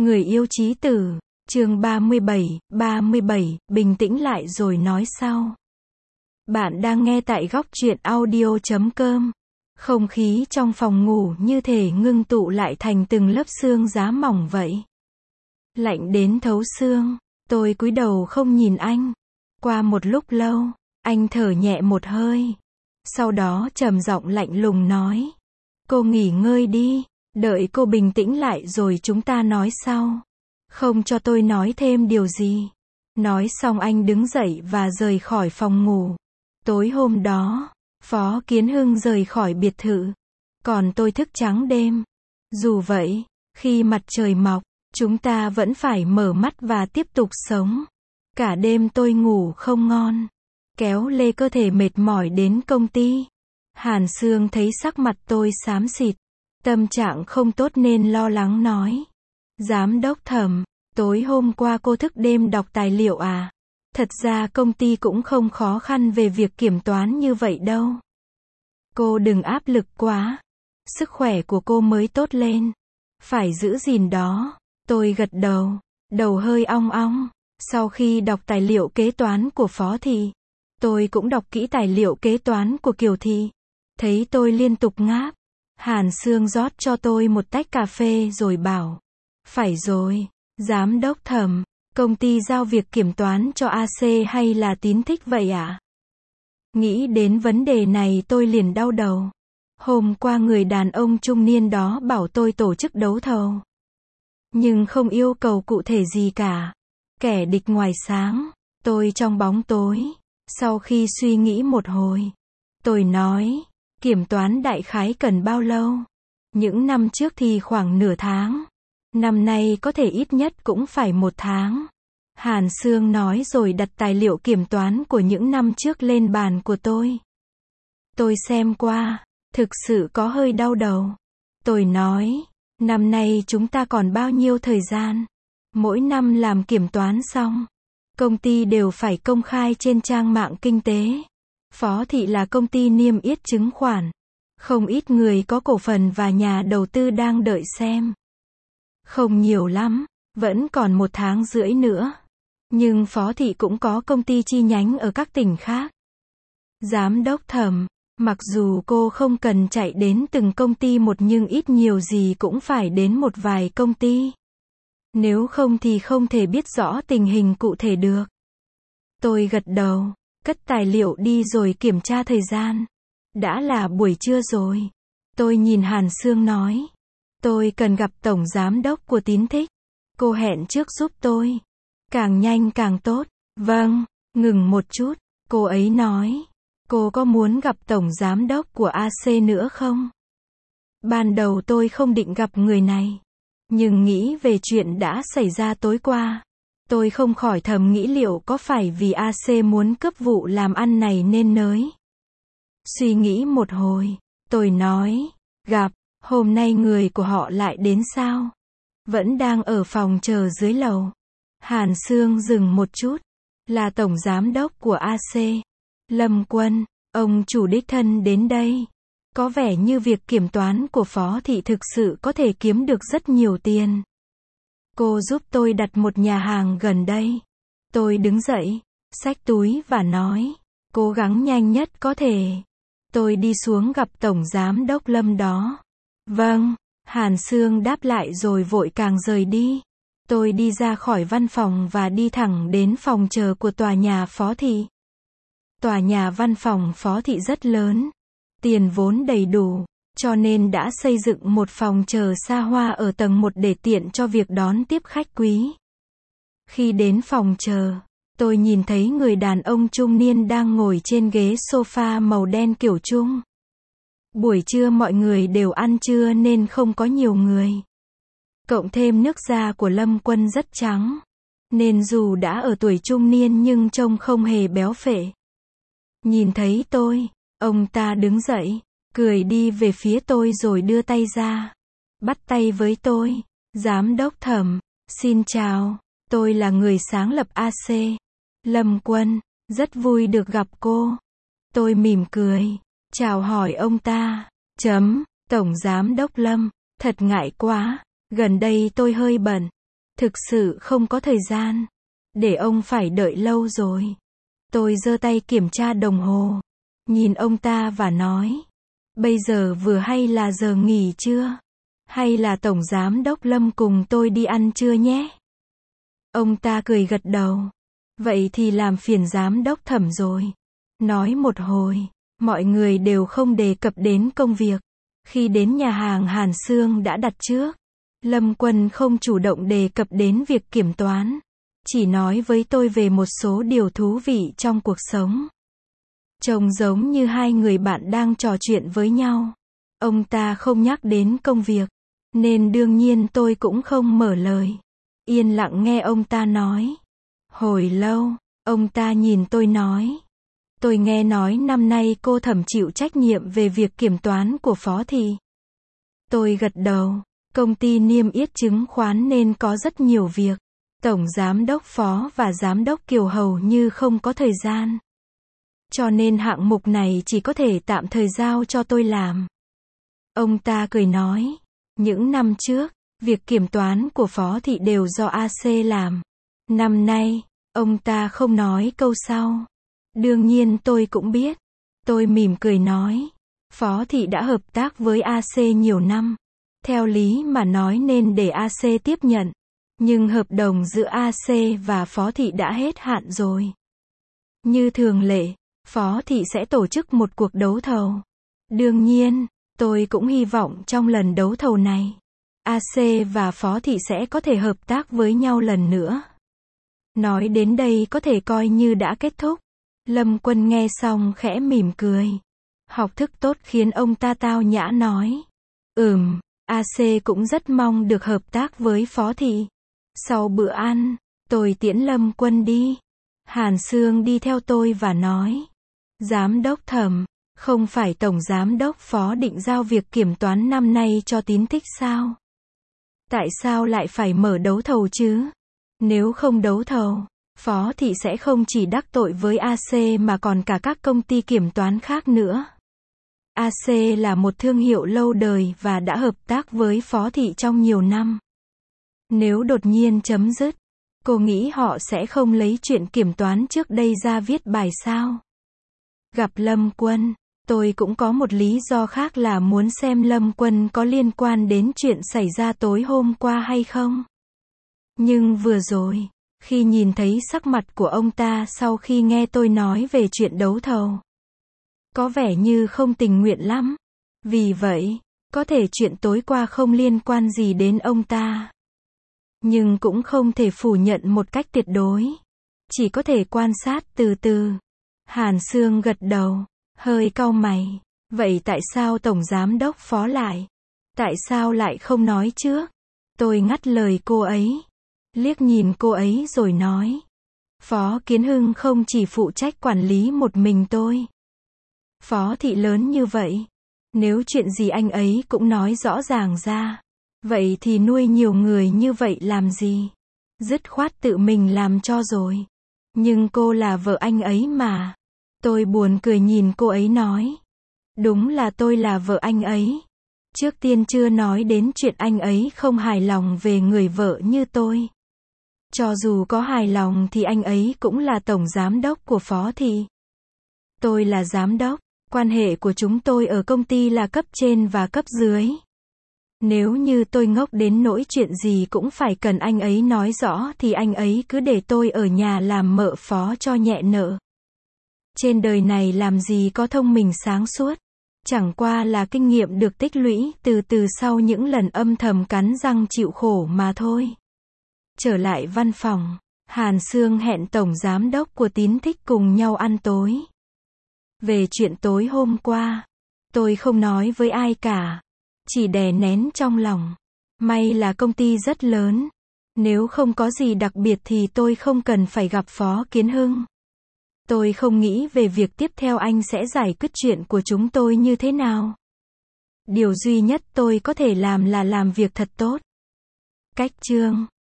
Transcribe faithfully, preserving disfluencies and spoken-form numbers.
Người yêu chí tử, chương ba mươi bảy, ba mươi bảy, bình tĩnh lại rồi nói sau. Bạn đang nghe tại góc truyện audio chấm com. Không khí trong phòng ngủ như thể ngưng tụ lại thành từng lớp sương giá mỏng vậy. Lạnh đến thấu xương, tôi cúi đầu không nhìn anh. Qua một lúc lâu, anh thở nhẹ một hơi. Sau đó trầm giọng lạnh lùng nói. Cô nghỉ ngơi đi, đợi cô bình tĩnh lại rồi chúng ta nói sau. Không cho tôi nói thêm điều gì. Nói xong anh đứng dậy và rời khỏi phòng ngủ. Tối hôm đó, Phó Kiến Hưng rời khỏi biệt thự. Còn tôi thức trắng đêm. Dù vậy, khi mặt trời mọc, chúng ta vẫn phải mở mắt và tiếp tục sống. Cả đêm tôi ngủ không ngon. Kéo lê cơ thể mệt mỏi đến công ty. Hàn Sương thấy sắc mặt tôi xám xịt. Tâm trạng không tốt nên lo lắng nói. Giám đốc Thẩm, tối hôm qua cô thức đêm đọc tài liệu à? Thật ra công ty cũng không khó khăn về việc kiểm toán như vậy đâu. Cô đừng áp lực quá. Sức khỏe của cô mới tốt lên. Phải giữ gìn đó. Tôi gật đầu. Đầu hơi ong ong. Sau khi đọc tài liệu kế toán của Phó Thị, tôi cũng đọc kỹ tài liệu kế toán của Kiều Thị. Thấy tôi liên tục ngáp. Hàn Sương rót cho tôi một tách cà phê rồi bảo. Phải rồi, giám đốc Thẩm, công ty giao việc kiểm toán cho a xê hay là Tín Thích vậy ạ? À? Nghĩ đến vấn đề này tôi liền đau đầu. Hôm qua người đàn ông trung niên đó bảo tôi tổ chức đấu thầu. Nhưng không yêu cầu cụ thể gì cả. Kẻ địch ngoài sáng, tôi trong bóng tối. Sau khi suy nghĩ một hồi, tôi nói, kiểm toán đại khái cần bao lâu? Những năm trước thì khoảng nửa tháng. Năm nay có thể ít nhất cũng phải một tháng. Hàn Sương nói rồi đặt tài liệu kiểm toán của những năm trước lên bàn của tôi. Tôi xem qua, thực sự có hơi đau đầu. Tôi nói, năm nay chúng ta còn bao nhiêu thời gian? Mỗi năm làm kiểm toán xong, công ty đều phải công khai trên trang mạng kinh tế. Phó Thị là công ty niêm yết chứng khoán. Không ít người có cổ phần và nhà đầu tư đang đợi xem. Không nhiều lắm, vẫn còn một tháng rưỡi nữa. Nhưng Phó Thị cũng có công ty chi nhánh ở các tỉnh khác. Giám đốc Thẩm, mặc dù cô không cần chạy đến từng công ty một nhưng ít nhiều gì cũng phải đến một vài công ty. Nếu không thì không thể biết rõ tình hình cụ thể được. Tôi gật đầu, cất tài liệu đi rồi kiểm tra thời gian. Đã là buổi trưa rồi. Tôi nhìn Hàn Sương nói. Tôi cần gặp tổng giám đốc của Tín Thích. Cô hẹn trước giúp tôi. Càng nhanh càng tốt. Vâng, ngừng một chút. Cô ấy nói. Cô có muốn gặp tổng giám đốc của a xê nữa không? Ban đầu tôi không định gặp người này. Nhưng nghĩ về chuyện đã xảy ra tối qua. Tôi không khỏi thầm nghĩ liệu có phải vì a xê muốn cướp vụ làm ăn này nên nới. Suy nghĩ một hồi, tôi nói, gặp, hôm nay người của họ lại đến sao? Vẫn đang ở phòng chờ dưới lầu. Hàn Sương dừng một chút, là tổng giám đốc của a xê, Lâm Quân, ông chủ đích thân đến đây. Có vẻ như việc kiểm toán của Phó Thị thực sự có thể kiếm được rất nhiều tiền. Cô giúp tôi đặt một nhà hàng gần đây. Tôi đứng dậy, xách túi và nói, cố gắng nhanh nhất có thể. Tôi đi xuống gặp tổng giám đốc Lâm đó. Vâng, Hàn Sương đáp lại rồi vội càng rời đi. Tôi đi ra khỏi văn phòng và đi thẳng đến phòng chờ của tòa nhà Phó Thị. Tòa nhà văn phòng Phó Thị rất lớn. Tiền vốn đầy đủ, cho nên đã xây dựng một phòng chờ xa hoa ở tầng một để tiện cho việc đón tiếp khách quý. Khi đến phòng chờ, tôi nhìn thấy người đàn ông trung niên đang ngồi trên ghế sofa màu đen kiểu Trung. Buổi trưa mọi người đều ăn trưa nên không có nhiều người. Cộng thêm nước da của Lâm Quân rất trắng, nên dù đã ở tuổi trung niên nhưng trông không hề béo phệ. Nhìn thấy tôi, ông ta đứng dậy, cười đi về phía tôi rồi đưa tay ra. Bắt tay với tôi. Giám đốc Thẩm, xin chào, tôi là người sáng lập a xê. Lâm Quân, rất vui được gặp cô. Tôi mỉm cười, chào hỏi ông ta. Chấm, tổng giám đốc Lâm, thật ngại quá, gần đây tôi hơi bận, Thực sự không có thời gian. Để ông phải đợi lâu rồi. Tôi giơ tay kiểm tra đồng hồ. Nhìn ông ta và nói. Bây giờ vừa hay là giờ nghỉ trưa? Hay là Tổng Giám đốc Lâm cùng tôi đi ăn trưa nhé? Ông ta cười gật đầu. Vậy thì làm phiền Giám đốc Thẩm rồi. Nói một hồi, mọi người đều không đề cập đến công việc. Khi đến nhà hàng Hàn Sương đã đặt trước, Lâm Quân không chủ động đề cập đến việc kiểm toán. Chỉ nói với tôi về một số điều thú vị trong cuộc sống. Trông giống như hai người bạn đang trò chuyện với nhau. Ông ta không nhắc đến công việc, nên đương nhiên tôi cũng không mở lời. Yên lặng nghe ông ta nói. Hồi lâu, ông ta nhìn tôi nói. Tôi nghe nói năm nay cô Thẩm chịu trách nhiệm về việc kiểm toán của Phó Thị. Tôi gật đầu. Công ty niêm yết chứng khoán nên có rất nhiều việc. Tổng Giám đốc Phó và Giám đốc Kiều hầu như không có thời gian. Cho nên hạng mục này chỉ có thể tạm thời giao cho tôi làm. Ông ta cười nói. Những năm trước, việc kiểm toán của Phó Thị đều do a xê làm. Năm nay, ông ta không nói câu sau. Đương nhiên tôi cũng biết. Tôi mỉm cười nói. Phó Thị đã hợp tác với a xê nhiều năm. Theo lý mà nói nên để a xê tiếp nhận. Nhưng hợp đồng giữa a xê và Phó Thị đã hết hạn rồi. Như thường lệ, Phó Thị sẽ tổ chức một cuộc đấu thầu. Đương nhiên, tôi cũng hy vọng trong lần đấu thầu này, a xê và Phó Thị sẽ có thể hợp tác với nhau lần nữa. Nói đến đây có thể coi như đã kết thúc. Lâm Quân nghe xong khẽ mỉm cười. Học thức tốt khiến ông ta tao nhã nói. Ừm, a xê cũng rất mong được hợp tác với Phó Thị. Sau bữa ăn, tôi tiễn Lâm Quân đi. Hàn Sương đi theo tôi và nói. Giám đốc Thẩm, không phải Tổng Giám đốc Phó định giao việc kiểm toán năm nay cho Tín Tích sao? Tại sao lại phải mở đấu thầu chứ? Nếu không đấu thầu, Phó Thị sẽ không chỉ đắc tội với a xê mà còn cả các công ty kiểm toán khác nữa. a xê là một thương hiệu lâu đời và đã hợp tác với Phó Thị trong nhiều năm. Nếu đột nhiên chấm dứt, cô nghĩ họ sẽ không lấy chuyện kiểm toán trước đây ra viết bài sao? Gặp Lâm Quân, tôi cũng có một lý do khác là muốn xem Lâm Quân có liên quan đến chuyện xảy ra tối hôm qua hay không. Nhưng vừa rồi, khi nhìn thấy sắc mặt của ông ta sau khi nghe tôi nói về chuyện đấu thầu, có vẻ như không tình nguyện lắm. Vì vậy, có thể chuyện tối qua không liên quan gì đến ông ta. Nhưng cũng không thể phủ nhận một cách tuyệt đối. Chỉ có thể quan sát từ từ. Hàn Sương gật đầu, hơi cau mày. Vậy tại sao Tổng Giám đốc Phó lại? Tại sao lại không nói trước? Tôi ngắt lời cô ấy. Liếc nhìn cô ấy rồi nói. Phó Kiến Hưng không chỉ phụ trách quản lý một mình tôi. Phó Thị lớn như vậy. Nếu chuyện gì anh ấy cũng nói rõ ràng ra. Vậy thì nuôi nhiều người như vậy làm gì? Dứt khoát tự mình làm cho rồi. Nhưng cô là vợ anh ấy mà. Tôi buồn cười nhìn cô ấy nói. Đúng là tôi là vợ anh ấy. Trước tiên chưa nói đến chuyện anh ấy không hài lòng về người vợ như tôi. Cho dù có hài lòng thì anh ấy cũng là tổng giám đốc của Phó Thị. Tôi là giám đốc. Quan hệ của chúng tôi ở công ty là cấp trên và cấp dưới. Nếu như tôi ngốc đến nỗi chuyện gì cũng phải cần anh ấy nói rõ thì anh ấy cứ để tôi ở nhà làm mợ phó cho nhẹ nợ. Trên đời này làm gì có thông minh sáng suốt. Chẳng qua là kinh nghiệm được tích lũy từ từ sau những lần âm thầm cắn răng chịu khổ mà thôi. Trở lại văn phòng, Hàn Sương hẹn tổng giám đốc của Tín Thích cùng nhau ăn tối. Về chuyện tối hôm qua, tôi không nói với ai cả. Chỉ đè nén trong lòng. May là công ty rất lớn. Nếu không có gì đặc biệt thì tôi không cần phải gặp Phó Kiến Hưng. Tôi không nghĩ về việc tiếp theo anh sẽ giải quyết chuyện của chúng tôi như thế nào. Điều duy nhất tôi có thể làm là làm việc thật tốt. Cách chương